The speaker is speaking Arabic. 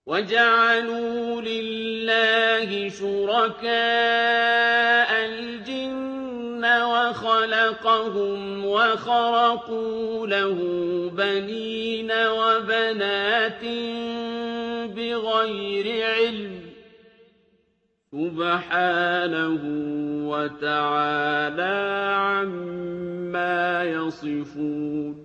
وَجَعَلُوا لِلَّهِ شُرَكَاءَ الْجِنَّ وَخَلَقَهُمْ وَخَرَقُوا لَهُ بَنِينَ وَبَنَاتٍ بِغَيْرِ عِلْمٍ ۚ سُبْحَانَهُ وَتَعَالَىٰ عَمَّا يَصِفُونَ